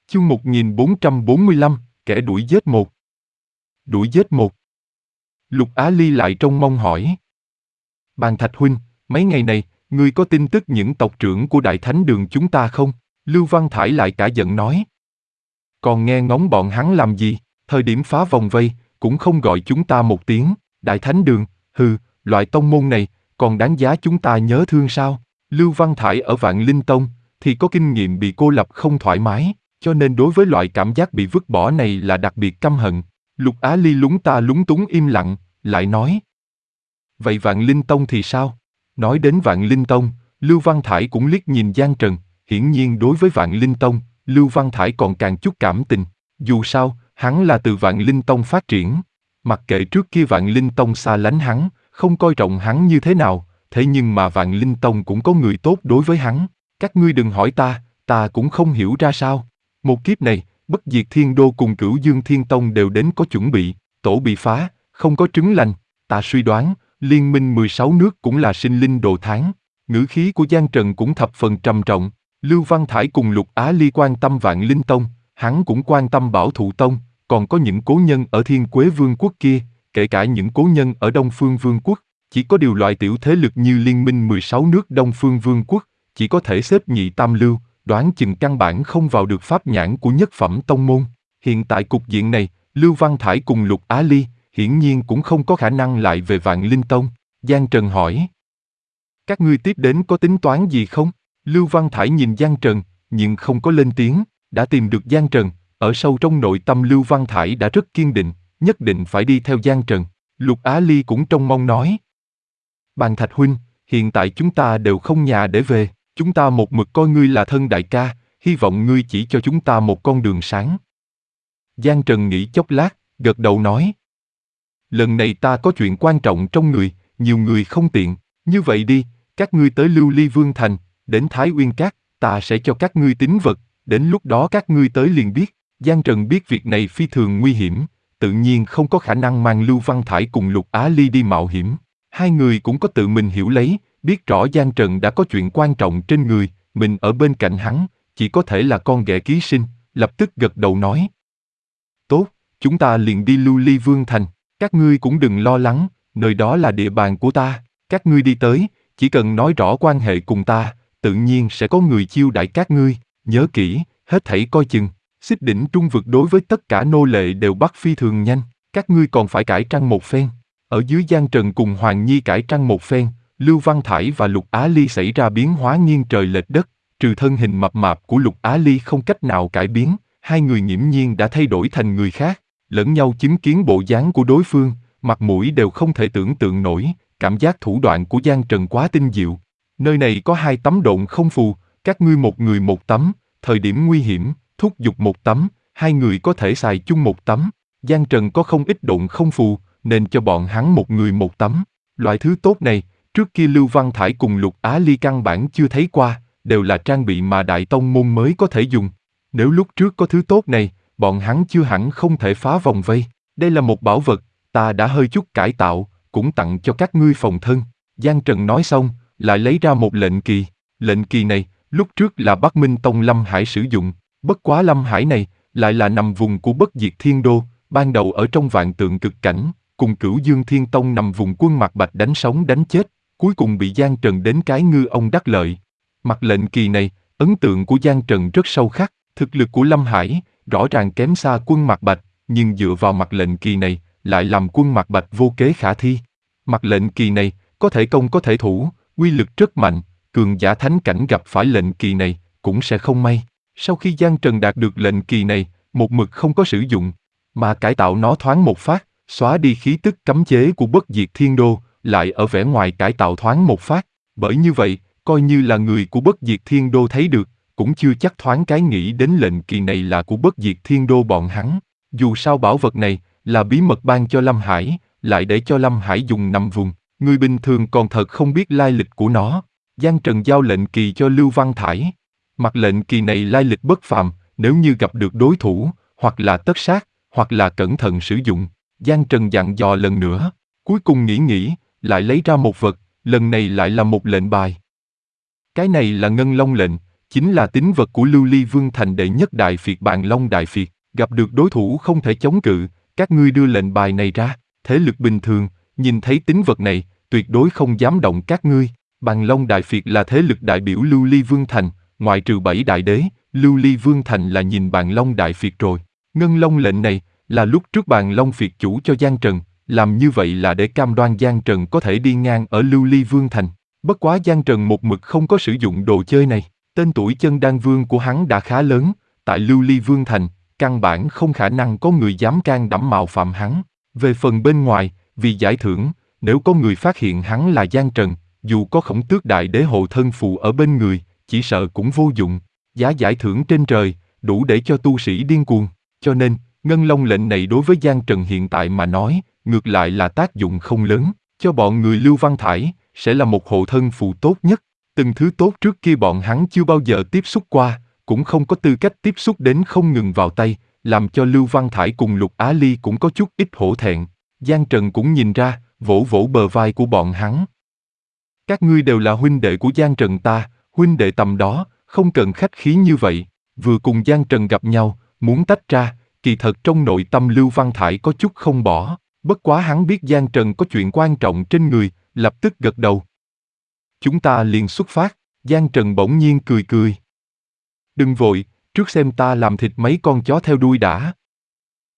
Chương 1445, kẻ đuổi giết một. Đuổi giết một. Lục Á Ly lại trông mong hỏi. Bàn Thạch huynh, mấy ngày này, ngươi có tin tức những tộc trưởng của Đại Thánh Đường chúng ta không? Lưu Văn Thải lại cả giận nói. Còn nghe ngóng bọn hắn làm gì, thời điểm phá vòng vây, cũng không gọi chúng ta một tiếng. Đại Thánh Đường, hừ, loại tông môn này, còn đáng giá chúng ta nhớ thương sao? Lưu Văn Thải ở Vạn Linh Tông, thì có kinh nghiệm bị cô lập không thoải mái, cho nên đối với loại cảm giác bị vứt bỏ này là đặc biệt căm hận. Lục Á Ly lúng túng im lặng, lại nói. Vậy Vạn Linh Tông thì sao? Nói đến Vạn Linh Tông, Lưu Văn Thải cũng liếc nhìn Giang Trần, hiển nhiên đối với Vạn Linh Tông, Lưu Văn Thải còn càng chút cảm tình. Dù sao, hắn là từ Vạn Linh Tông phát triển. Mặc kệ trước kia Vạn Linh Tông xa lánh hắn, không coi trọng hắn như thế nào, thế nhưng mà Vạn Linh Tông cũng có người tốt đối với hắn. Các ngươi đừng hỏi ta cũng không hiểu ra sao. Một kiếp này, Bất Diệt Thiên Đô cùng Cửu Dương Thiên Tông đều đến có chuẩn bị, tổ bị phá, không có trứng lành. Ta suy đoán, liên minh 16 nước cũng là sinh linh đồ tháng. Ngữ khí của Giang Trần cũng thập phần trầm trọng. Lưu Văn Thải cùng Lục Á Ly quan tâm Vạn Linh Tông, hắn cũng quan tâm Bảo Thụ Tông, còn có những cố nhân ở Thiên Quế Vương quốc kia, kể cả những cố nhân ở Đông Phương Vương quốc. Chỉ có điều loại tiểu thế lực như liên minh 16 nước Đông Phương Vương quốc, chỉ có thể xếp nhị tam lưu, đoán chừng căn bản không vào được pháp nhãn của nhất phẩm tông môn. Hiện tại cục diện này, Lưu Văn Thải cùng Lục Á Ly, hiển nhiên cũng không có khả năng lại về Vạn Linh Tông. Giang Trần hỏi. Các ngươi tiếp đến có tính toán gì không? Lưu Văn Thải nhìn Giang Trần, nhưng không có lên tiếng. Đã tìm được Giang Trần, ở sâu trong nội tâm Lưu Văn Thải đã rất kiên định, nhất định phải đi theo Giang Trần. Lục Á Ly cũng trông mong nói. Bàn Thạch huynh, hiện tại chúng ta đều không nhà để về, chúng ta một mực coi ngươi là thân đại ca, hy vọng ngươi chỉ cho chúng ta một con đường sáng. Giang Trần nghĩ chốc lát, gật đầu nói. Lần này ta có chuyện quan trọng trong người, nhiều người không tiện, như vậy đi, các ngươi tới Lưu Ly Vương Thành, đến Thái Uyên Các, ta sẽ cho các ngươi tín vật, đến lúc đó các ngươi tới liền biết. Giang Trần biết việc này phi thường nguy hiểm, tự nhiên không có khả năng mang Lưu Văn Thải cùng Lục Á Ly đi mạo hiểm. Hai người cũng có tự mình hiểu lấy, biết rõ Giang Trần đã có chuyện quan trọng trên người, mình ở bên cạnh hắn, chỉ có thể là con ghẻ ký sinh, lập tức gật đầu nói. Tốt, chúng ta liền đi Lưu Ly Vương Thành, các ngươi cũng đừng lo lắng, nơi đó là địa bàn của ta, các ngươi đi tới, chỉ cần nói rõ quan hệ cùng ta, tự nhiên sẽ có người chiêu đãi các ngươi, nhớ kỹ, hết thảy coi chừng. Xích Đỉnh Trung Vực đối với tất cả nô lệ đều bắt phi thường nhanh, các ngươi còn phải cải trang một phen. Ở dưới Giang Trần cùng Hoàng Nhi cải trang một phen, Lưu Văn Thải và Lục Á Ly xảy ra biến hóa nghiêng trời lệch đất, trừ thân hình mập mạp của Lục Á Ly không cách nào cải biến, hai người nghiễm nhiên đã thay đổi thành người khác, lẫn nhau chứng kiến bộ dáng của đối phương, mặt mũi đều không thể tưởng tượng nổi, cảm giác thủ đoạn của Giang Trần quá tinh diệu. Nơi này có 2 tấm độn không phù, các ngươi một người một tấm, thời điểm nguy hiểm, thúc giục một tấm, hai người có thể xài chung một tấm. Giang Trần có không ít độn không phù, nên cho bọn hắn một người một tấm. Loại thứ tốt này, trước kia Lưu Văn Thải cùng Lục Á Ly căn bản chưa thấy qua, đều là trang bị mà đại tông môn mới có thể dùng. Nếu lúc trước có thứ tốt này, bọn hắn chưa hẳn không thể phá vòng vây. Đây là một bảo vật, ta đã hơi chút cải tạo, cũng tặng cho các ngươi phòng thân. Giang Trần nói xong, lại lấy ra một lệnh kỳ. Lệnh kỳ này, lúc trước là Bắc Minh Tông Lâm Hải sử dụng, bất quá Lâm Hải này, lại là nằm vùng của Bất Diệt Thiên Đô, ban đầu ở trong Vạn Tượng Cực Cảnh, cùng Cửu Dương Thiên Tông nằm vùng quân Mạc Bạch đánh sống đánh chết, cuối cùng bị Giang Trần đến cái ngư ông đắc lợi. Mặt lệnh kỳ này, ấn tượng của Giang Trần rất sâu khắc, thực lực của Lâm Hải, rõ ràng kém xa quân Mạc Bạch, nhưng dựa vào mặt lệnh kỳ này, lại làm quân Mạc Bạch vô kế khả thi. Mặt lệnh kỳ này, có thể công có thể thủ, uy lực rất mạnh, cường giả thánh cảnh gặp phải lệnh kỳ này, cũng sẽ không may. Sau khi Giang Trần đạt được lệnh kỳ này, một mực không có sử dụng, mà cải tạo nó thoáng một phát, xóa đi khí tức cấm chế của Bất Diệt Thiên Đô, lại ở vẻ ngoài cải tạo thoáng một phát. Bởi như vậy, coi như là người của Bất Diệt Thiên Đô thấy được, cũng chưa chắc thoáng cái nghĩ đến lệnh kỳ này là của Bất Diệt Thiên Đô bọn hắn. Dù sao bảo vật này, là bí mật ban cho Lâm Hải, lại để cho Lâm Hải dùng nằm vùng, người bình thường còn thật không biết lai lịch của nó. Giang Trần giao lệnh kỳ cho Lưu Văn Thải. Mặt lệnh kỳ này lai lịch bất phàm, nếu như gặp được đối thủ, hoặc là tất sát, hoặc là cẩn thận sử dụng. Giang Trần dặn dò lần nữa, cuối cùng nghĩ, lại lấy ra một vật, lần này lại là một lệnh bài. Cái này là ngân long lệnh, chính là tín vật của Lưu Ly Vương thành đệ nhất đại phiệt Bàn Long Đại Phiệt. Gặp được đối thủ không thể chống cự, các ngươi đưa lệnh bài này ra. Thế lực bình thường, nhìn thấy tín vật này, tuyệt đối không dám động các ngươi. Bàn Long Đại Phiệt là thế lực đại biểu Lưu Ly Vương thành, ngoại trừ 7 đại đế, Lưu Ly Vương thành là nhìn Bàn Long Đại Phiệt rồi. Ngân Long lệnh này là lúc trước Bàn Long Phiệt chủ cho Giang Trần, làm như vậy là để cam đoan Giang Trần có thể đi ngang ở Lưu Ly Vương thành. Bất quá Giang Trần một mực không có sử dụng đồ chơi này. Tên tuổi Chân Đan Vương của hắn đã khá lớn, tại Lưu Ly Vương thành, căn bản không khả năng có người dám can đảm mạo phạm hắn. Về phần bên ngoài, vì giải thưởng, nếu có người phát hiện hắn là Giang Trần, dù có Khổng Tước Đại Đế hộ thân phù ở bên người, chỉ sợ cũng vô dụng. Giá giải thưởng trên trời, đủ để cho tu sĩ điên cuồng. Cho nên, Ngân Long lệnh này đối với Giang Trần hiện tại mà nói, ngược lại là tác dụng không lớn. Cho bọn người Lưu Văn Thải, sẽ là một hộ thân phù tốt nhất. Từng thứ tốt trước kia bọn hắn chưa bao giờ tiếp xúc qua, cũng không có tư cách tiếp xúc đến không ngừng vào tay, làm cho Lưu Văn Thải cùng Lục Á Ly cũng có chút ít hổ thẹn. Giang Trần cũng nhìn ra, vỗ vỗ bờ vai của bọn hắn. Các ngươi đều là huynh đệ của Giang Trần ta, huynh đệ tầm đó, không cần khách khí như vậy. Vừa cùng Giang Trần gặp nhau, muốn tách ra, kỳ thật trong nội tâm Lưu Văn Thải có chút không bỏ. Bất quá hắn biết Giang Trần có chuyện quan trọng trên người, lập tức gật đầu. Chúng ta liền xuất phát. Giang Trần bỗng nhiên cười cười. Đừng vội, trước xem ta làm thịt mấy con chó theo đuôi đã.